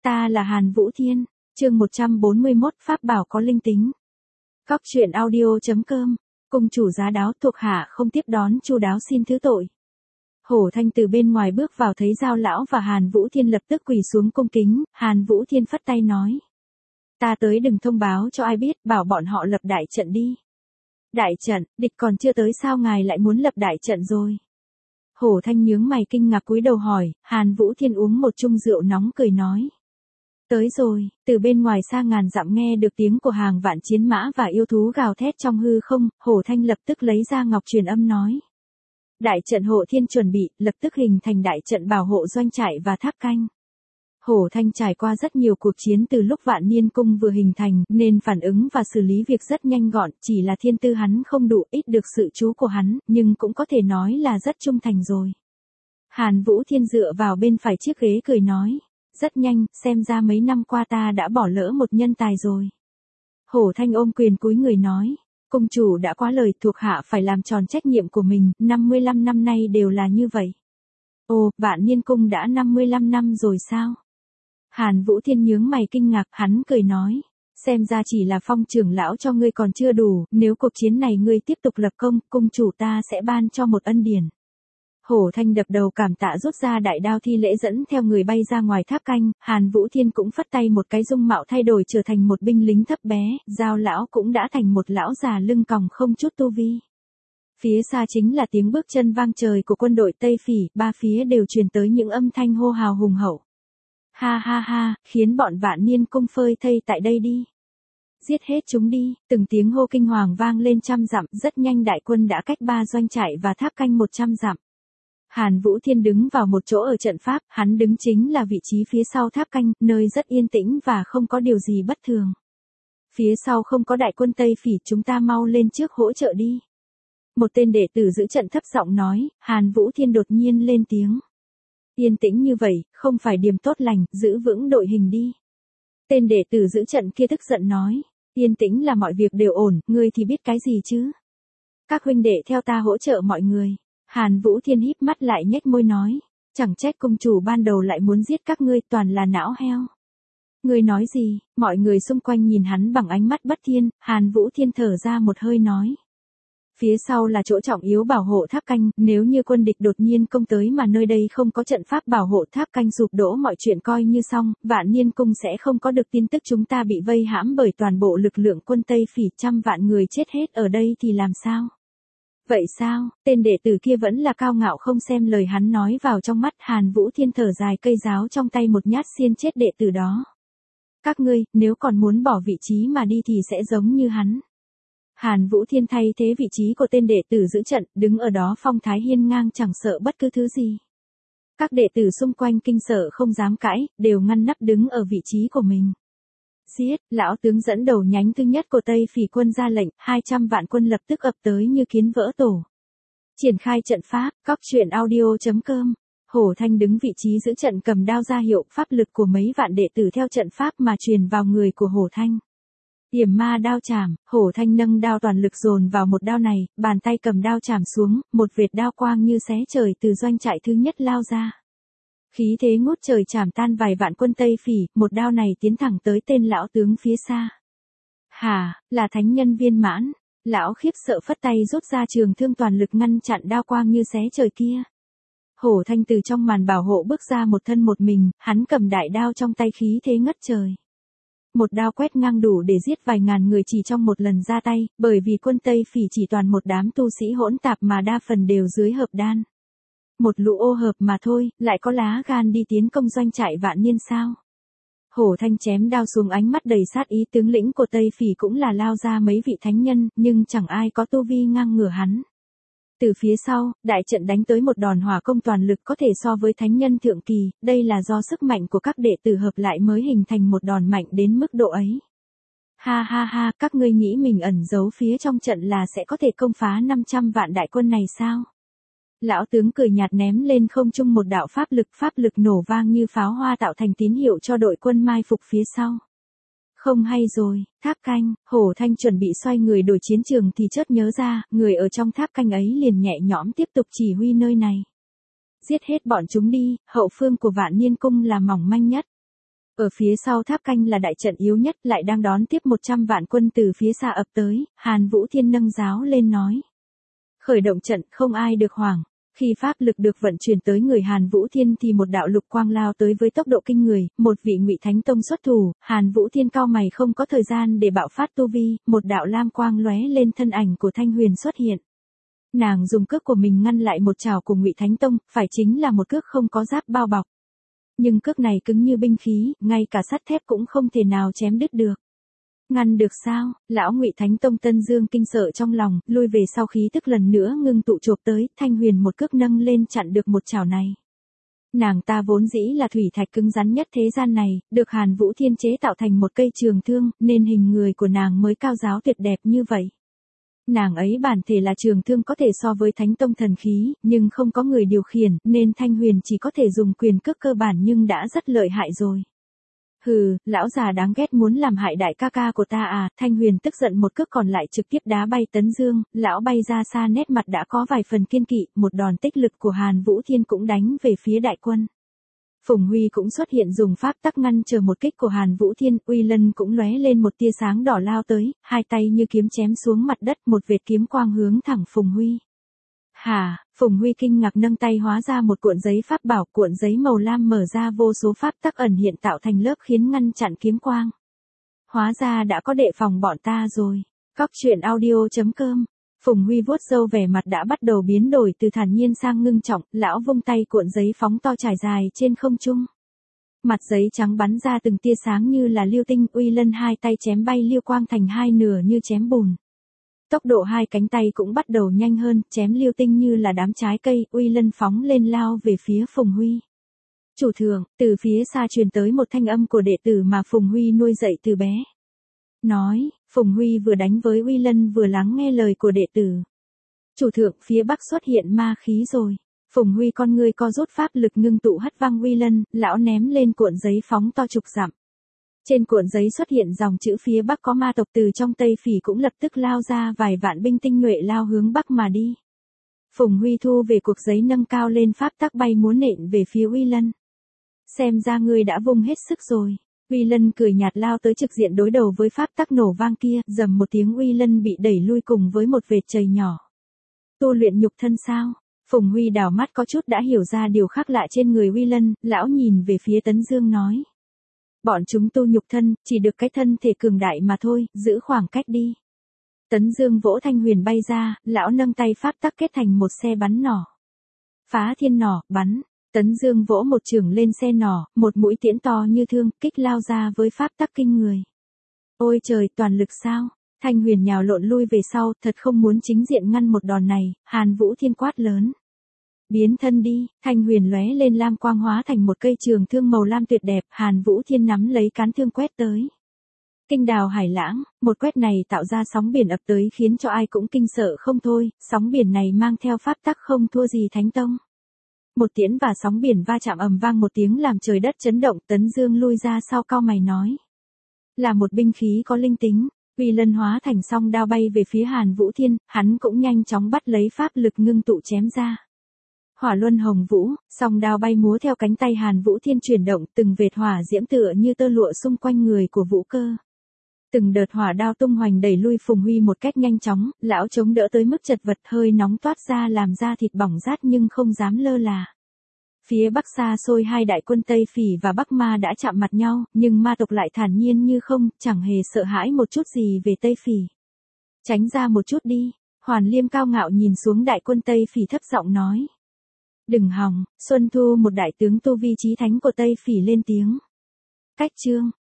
Ta là Hàn Vũ Thiên, chương 141 Pháp bảo có linh tính. Cóc truyện audio.com, cung chủ giá đáo thuộc hạ không tiếp đón chu đáo xin thứ tội. Hổ Thanh từ bên ngoài bước vào thấy Giao lão và Hàn Vũ Thiên lập tức quỳ xuống cung kính, Hàn Vũ Thiên phất tay nói. Ta tới đừng thông báo cho ai biết, bảo bọn họ lập đại trận đi. Đại trận, địch còn chưa tới sao ngài lại muốn lập đại trận rồi? Hổ Thanh nhướng mày kinh ngạc cúi đầu hỏi, Hàn Vũ Thiên uống một chung rượu nóng cười nói. Tới rồi, từ bên ngoài xa ngàn dặm nghe được tiếng của hàng vạn chiến mã và yêu thú gào thét trong hư không, Hổ Thanh lập tức lấy ra ngọc truyền âm nói. Đại trận Hộ Thiên chuẩn bị, lập tức hình thành đại trận bảo hộ doanh trại và tháp canh. Hổ Thanh trải qua rất nhiều cuộc chiến từ lúc Vạn Niên Cung vừa hình thành, nên phản ứng và xử lý việc rất nhanh gọn, chỉ là thiên tư hắn không đủ, ít được sự chú của hắn, nhưng cũng có thể nói là rất trung thành rồi. Hàn Vũ Thiên dựa vào bên phải chiếc ghế cười nói, rất nhanh, xem ra mấy năm qua ta đã bỏ lỡ một nhân tài rồi. Hổ Thanh ôm quyền cúi người nói, cung chủ đã quá lời, thuộc hạ phải làm tròn trách nhiệm của mình, 55 năm nay đều là như vậy. Ồ, Vạn Niên Cung đã 55 năm rồi sao? Hàn Vũ Thiên nhướng mày kinh ngạc, hắn cười nói, xem ra chỉ là phong trưởng lão cho ngươi còn chưa đủ, nếu cuộc chiến này ngươi tiếp tục lập công, cung chủ ta sẽ ban cho một ân điển. Hổ Thanh đập đầu cảm tạ rút ra đại đao thi lễ dẫn theo người bay ra ngoài tháp canh, Hàn Vũ Thiên cũng phất tay một cái dung mạo thay đổi trở thành một binh lính thấp bé, Giao lão cũng đã thành một lão già lưng còng không chút tu vi. Phía xa chính là tiếng bước chân vang trời của quân đội Tây Phỉ, ba phía đều truyền tới những âm thanh hô hào hùng hậu. Ha ha ha, khiến bọn Vạn Niên Cung phơi thây tại đây đi. Giết hết chúng đi, từng tiếng hô kinh hoàng vang lên trăm dặm, rất nhanh đại quân đã cách ba doanh trại và tháp canh 100 dặm. Hàn Vũ Thiên đứng vào một chỗ ở trận pháp, hắn đứng chính là vị trí phía sau tháp canh, nơi rất yên tĩnh và không có điều gì bất thường. Phía sau không có đại quân Tây Phỉ, chúng ta mau lên trước hỗ trợ đi. Một tên đệ tử giữ trận thấp giọng nói, Hàn Vũ Thiên đột nhiên lên tiếng. Yên tĩnh như vậy, không phải điểm tốt lành, giữ vững đội hình đi. Tên đệ tử giữ trận kia tức giận nói, yên tĩnh là mọi việc đều ổn, ngươi thì biết cái gì chứ? Các huynh đệ theo ta hỗ trợ mọi người. Hàn Vũ Thiên híp mắt lại nhếch môi nói, chẳng trách cung chủ ban đầu lại muốn giết các ngươi, toàn là não heo. Ngươi nói gì? Mọi người xung quanh nhìn hắn bằng ánh mắt bất thiên, Hàn Vũ Thiên thở ra một hơi nói. Phía sau là chỗ trọng yếu bảo hộ tháp canh, nếu như quân địch đột nhiên công tới mà nơi đây không có trận pháp bảo hộ tháp canh sụp đổ mọi chuyện coi như xong, Vạn Niên Cung sẽ không có được tin tức chúng ta bị vây hãm bởi toàn bộ lực lượng quân Tây Phỉ, trăm vạn người chết hết ở đây thì làm sao? Vậy sao, tên đệ tử kia vẫn là cao ngạo không xem lời hắn nói vào trong mắt, Hàn Vũ Thiên thở dài cây giáo trong tay một nhát xiên chết đệ tử đó. Các ngươi, nếu còn muốn bỏ vị trí mà đi thì sẽ giống như hắn. Hàn Vũ Thiên thay thế vị trí của tên đệ tử giữ trận, đứng ở đó phong thái hiên ngang chẳng sợ bất cứ thứ gì. Các đệ tử xung quanh kinh sợ không dám cãi, đều ngăn nắp đứng ở vị trí của mình. Giết, lão tướng dẫn đầu nhánh thứ nhất của Tây Phỉ quân ra lệnh, 200 vạn quân lập tức ập tới như kiến vỡ tổ. Triển khai trận pháp, cóc truyện audio.com. Hổ Thanh đứng vị trí giữ trận cầm đao ra hiệu, pháp lực của mấy vạn đệ tử theo trận pháp mà truyền vào người của Hổ Thanh. Yểm ma đao chảm, Hổ Thanh nâng đao toàn lực dồn vào một đao này, bàn tay cầm đao chảm xuống, một vệt đao quang như xé trời từ doanh trại thứ nhất lao ra. Khí thế ngút trời chảm tan vài vạn quân Tây Phỉ, một đao này tiến thẳng tới tên lão tướng phía xa. Hà, là thánh nhân viên mãn, lão khiếp sợ phất tay rút ra trường thương toàn lực ngăn chặn đao quang như xé trời kia. Hổ Thanh từ trong màn bảo hộ bước ra một thân một mình, hắn cầm đại đao trong tay khí thế ngất trời. Một đao quét ngang đủ để giết vài ngàn người chỉ trong một lần ra tay, bởi vì quân Tây Phỉ chỉ toàn một đám tu sĩ hỗn tạp mà đa phần đều dưới hợp đan. Một lũ ô hợp mà thôi, lại có lá gan đi tiến công doanh trại Vạn Niên sao? Hổ Thanh chém đao xuống, ánh mắt đầy sát ý, tướng lĩnh của Tây Phỉ cũng là lao ra mấy vị thánh nhân, nhưng chẳng ai có tu vi ngang ngửa hắn. Từ phía sau, đại trận đánh tới một đòn hỏa công toàn lực có thể so với thánh nhân thượng kỳ, đây là do sức mạnh của các đệ tử hợp lại mới hình thành một đòn mạnh đến mức độ ấy. Ha ha ha, các ngươi nghĩ mình ẩn giấu phía trong trận là sẽ có thể công phá 500 vạn đại quân này sao? Lão tướng cười nhạt ném lên không trung một đạo pháp lực nổ vang như pháo hoa tạo thành tín hiệu cho đội quân mai phục phía sau. Không hay rồi, tháp canh, Hổ Thanh chuẩn bị xoay người đổi chiến trường thì chợt nhớ ra, người ở trong tháp canh ấy liền nhẹ nhõm tiếp tục chỉ huy nơi này. Giết hết bọn chúng đi, hậu phương của Vạn Niên Cung là mỏng manh nhất. Ở phía sau tháp canh là đại trận yếu nhất, lại đang đón tiếp 100 vạn quân từ phía xa ập tới, Hàn Vũ Thiên nâng giáo lên nói. Khởi động trận, không ai được hoảng. Khi pháp lực được vận chuyển tới người Hàn Vũ Thiên thì một đạo lục quang lao tới với tốc độ kinh người, một vị Ngụy Thánh Tông xuất thủ, Hàn Vũ Thiên cau mày không có thời gian để bạo phát tu vi, một đạo lam quang lóe lên, thân ảnh của Thanh Huyền xuất hiện. Nàng dùng cước của mình ngăn lại một chảo của Ngụy Thánh Tông, phải chính là một cước không có giáp bao bọc. Nhưng cước này cứng như binh khí, ngay cả sắt thép cũng không thể nào chém đứt được. Ngăn được sao? Lão Ngụy Thánh Tông Tân Dương kinh sợ trong lòng, lui về sau, khí tức lần nữa ngưng tụ chộp tới, Thanh Huyền một cước nâng lên chặn được một chảo này. Nàng ta vốn dĩ là thủy thạch cứng rắn nhất thế gian này, được Hàn Vũ Thiên chế tạo thành một cây trường thương, nên hình người của nàng mới cao giáo tuyệt đẹp như vậy. Nàng ấy bản thể là trường thương có thể so với Thánh Tông thần khí, nhưng không có người điều khiển, nên Thanh Huyền chỉ có thể dùng quyền cước cơ bản nhưng đã rất lợi hại rồi. Hừ, lão già đáng ghét muốn làm hại đại ca ca của ta à, Thanh Huyền tức giận một cước còn lại trực tiếp đá bay Tấn Dương, lão bay ra xa, nét mặt đã có vài phần kiên kỵ, một đòn tích lực của Hàn Vũ Thiên cũng đánh về phía đại quân. Phùng Huy cũng xuất hiện dùng pháp tắc ngăn chờ một kích của Hàn Vũ Thiên, uy lân cũng lóe lên một tia sáng đỏ lao tới, hai tay như kiếm chém xuống mặt đất, một vệt kiếm quang hướng thẳng Phùng Huy. Hả, Phùng Huy kinh ngạc nâng tay hóa ra một cuộn giấy pháp bảo, cuộn giấy màu lam mở ra vô số pháp tắc ẩn hiện tạo thành lớp khiến ngăn chặn kiếm quang. Hóa ra đã có đề phòng bọn ta rồi. Cóc truyện audio.com. Phùng Huy vuốt râu, vẻ mặt đã bắt đầu biến đổi từ thản nhiên sang ngưng trọng, lão vung tay cuộn giấy phóng to trải dài trên không trung. Mặt giấy trắng bắn ra từng tia sáng như là lưu tinh, uy lân hai tay chém bay lưu quang thành hai nửa như chém bùn. Tốc độ hai cánh tay cũng bắt đầu nhanh hơn, chém lưu tinh như là đám trái cây, uy lân phóng lên lao về phía Phùng Huy. Chủ thượng, từ phía xa truyền tới một thanh âm của đệ tử mà Phùng Huy nuôi dạy từ bé. Nói, Phùng Huy vừa đánh với uy lân vừa lắng nghe lời của đệ tử. Chủ thượng, phía bắc xuất hiện ma khí rồi. Phùng Huy con người co rút, pháp lực ngưng tụ hất văng uy lân, lão ném lên cuộn giấy phóng to chục dặm. Trên cuộn giấy xuất hiện dòng chữ phía bắc có ma tộc, từ trong Tây Phỉ cũng lập tức lao ra vài vạn binh tinh nhuệ lao hướng bắc mà đi. Phùng Huy thu về cuộc giấy nâng cao lên, pháp tắc bay múa nện về phía uy lân. Xem ra ngươi đã vung hết sức rồi. Uy lân cười nhạt lao tới trực diện đối đầu với pháp tắc nổ vang kia, dầm một tiếng uy lân bị đẩy lui cùng với một vệt trời nhỏ. Tu luyện nhục thân sao? Phùng Huy đảo mắt có chút đã hiểu ra điều khác lạ trên người uy lân, lão nhìn về phía Tấn Dương nói. Bọn chúng tu nhục thân, chỉ được cái thân thể cường đại mà thôi, giữ khoảng cách đi. Tấn Dương vỗ Thanh Huyền bay ra, lão nâng tay pháp tắc kết thành một xe bắn nỏ. Phá thiên nỏ, bắn. Tấn Dương vỗ một chưởng lên xe nỏ, một mũi tiễn to như thương, kích lao ra với pháp tắc kinh người. Ôi trời, toàn lực sao? Thanh Huyền nhào lộn lui về sau, thật không muốn chính diện ngăn một đòn này, Hàn Vũ Thiên quát lớn. Biến thân đi, Thanh Huyền lóe lên lam quang hóa thành một cây trường thương màu lam tuyệt đẹp, Hàn Vũ Thiên nắm lấy cán thương quét tới. Kinh đào hải lãng, một quét này tạo ra sóng biển ập tới khiến cho ai cũng kinh sợ không thôi, sóng biển này mang theo pháp tắc không thua gì Thánh Tông. Một tiễn và sóng biển va chạm ầm vang một tiếng làm trời đất chấn động, Tấn Dương lui ra sau cau mày nói. Là một binh khí có linh tính, uy lân hóa thành song đao bay về phía Hàn Vũ Thiên, hắn cũng nhanh chóng bắt lấy pháp lực ngưng tụ chém ra. Hỏa luân hồng vũ, song đao bay múa theo cánh tay Hàn Vũ Thiên chuyển động, từng vệt hỏa diễm tựa như tơ lụa xung quanh người của Vũ Cơ. Từng đợt hỏa đao tung hoành đẩy lui Phùng Huy một cách nhanh chóng, lão chống đỡ tới mức chật vật, hơi nóng toát ra làm da thịt bỏng rát nhưng không dám lơ là. Phía bắc xa xôi hai đại quân Tây Phỉ và Bắc Ma đã chạm mặt nhau, nhưng ma tộc lại thản nhiên như không, chẳng hề sợ hãi một chút gì về Tây Phỉ. Tránh ra một chút đi, Hoàn Liêm cao ngạo nhìn xuống đại quân Tây Phỉ thấp giọng nói. Đừng hòng, Xuân Thu, một đại tướng tu vi chí thánh của Tây Phỉ lên tiếng. Cách chương.